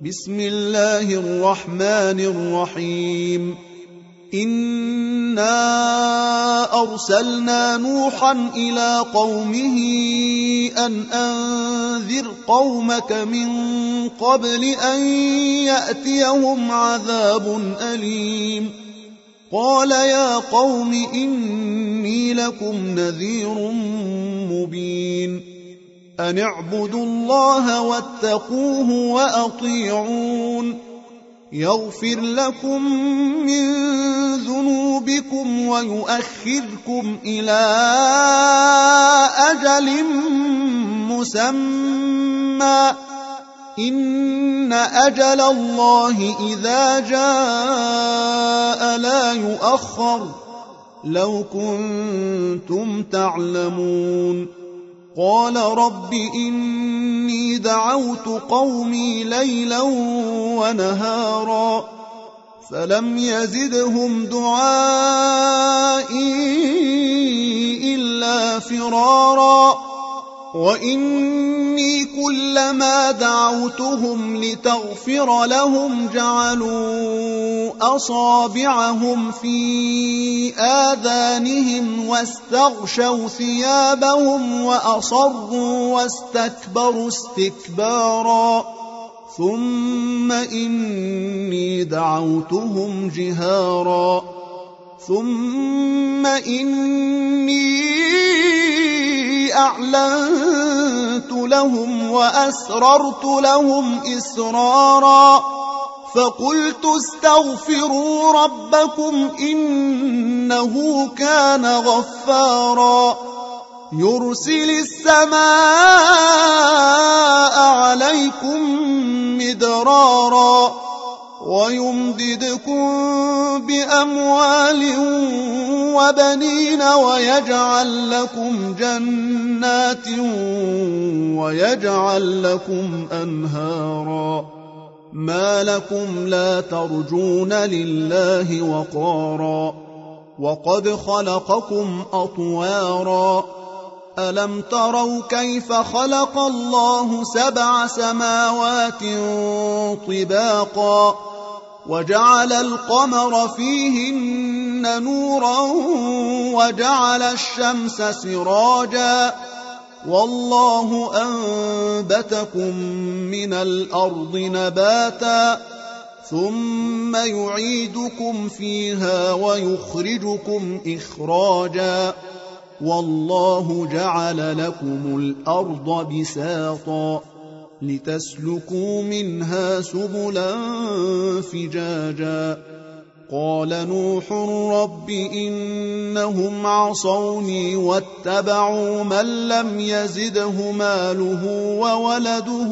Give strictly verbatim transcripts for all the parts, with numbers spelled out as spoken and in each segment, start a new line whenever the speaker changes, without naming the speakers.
بسم الله الرحمن الرحيم إنا أرسلنا نوحا إلى قومه أن أنذر قومك من قبل أن يأتيهم عذاب أليم قال يا قوم إني لكم نذير مبين أن اعبدوا الله واتقوه وأطيعون يغفر لكم من ذنوبكم ويؤخركم إلى أجل مسمى إن أجل الله إذا جاء لا يؤخر لو كنتم تعلمون قال رب إني دعوت قومي ليلا ونهارا فلم يزدهم دعائي إلا فرارا وإني كلما دعوتهم لتغفر لهم جعلوا أصابعهم في آذانهم واستغشوا ثيابهم وأصروا واستكبروا استكبارا ثم إني دعوتهم جهارا ثم إني أعلنت لهم وأسررت لهم إسرارا فقلت استغفروا ربكم إنه كان غفارا يرسل السماء عليكم مدرارا ويمددكم بأموال وبنين ويجعل لكم جنات ويجعل لكم أنهارا ما لكم لا ترجون لله وقارا وقد خلقكم أطوارا ألم تروا كيف خلق الله سبع سماوات طباقا وجعل القمر فيهن نورا وجعل الشمس سراجا والله أنبتكم من الأرض نباتا ثم يعيدكم فيها ويخرجكم إخراجا والله جعل لكم الأرض بساطا لتسلكوا منها سبلا فجاجا قال نوح رب إنهم عصوني واتبعوا من لم يزده ماله وولده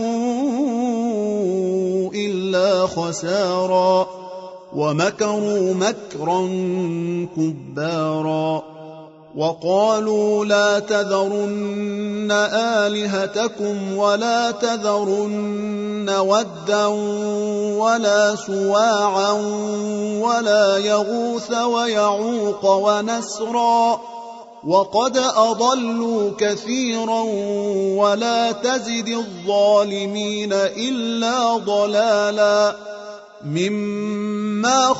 إلا خسارا ومكروا مكرا كبارا وقالوا لا تذرن آلهتكم ولا تذرن ودا ولا سواعا ولا يغوث ويعوق ونسرا وقد أضلوا كثيرا ولا تزد الظالمين إلا ضلالا مما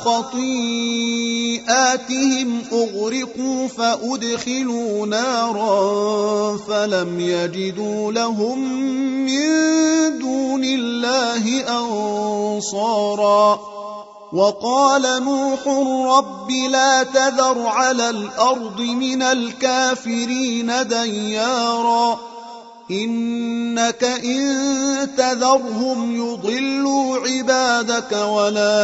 خطيئاتهم أغرقوا فأدخلوا نارا فلم يجدوا لهم من دون الله أنصارا وقال نوح رب لا تذر على الأرض من الكافرين ديارا إنك إن تذرهم يضلوا عبادك ولا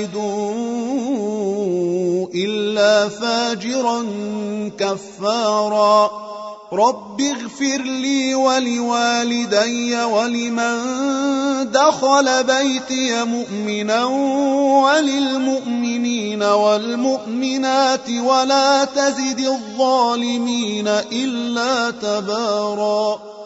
يلدوا إلا فاجرا كفارا رب اغفر لي ولوالدي ولمن دخل بيتي مؤمنا وللمؤمنين والمؤمنات ولا تزد الظالمين إلا تبارا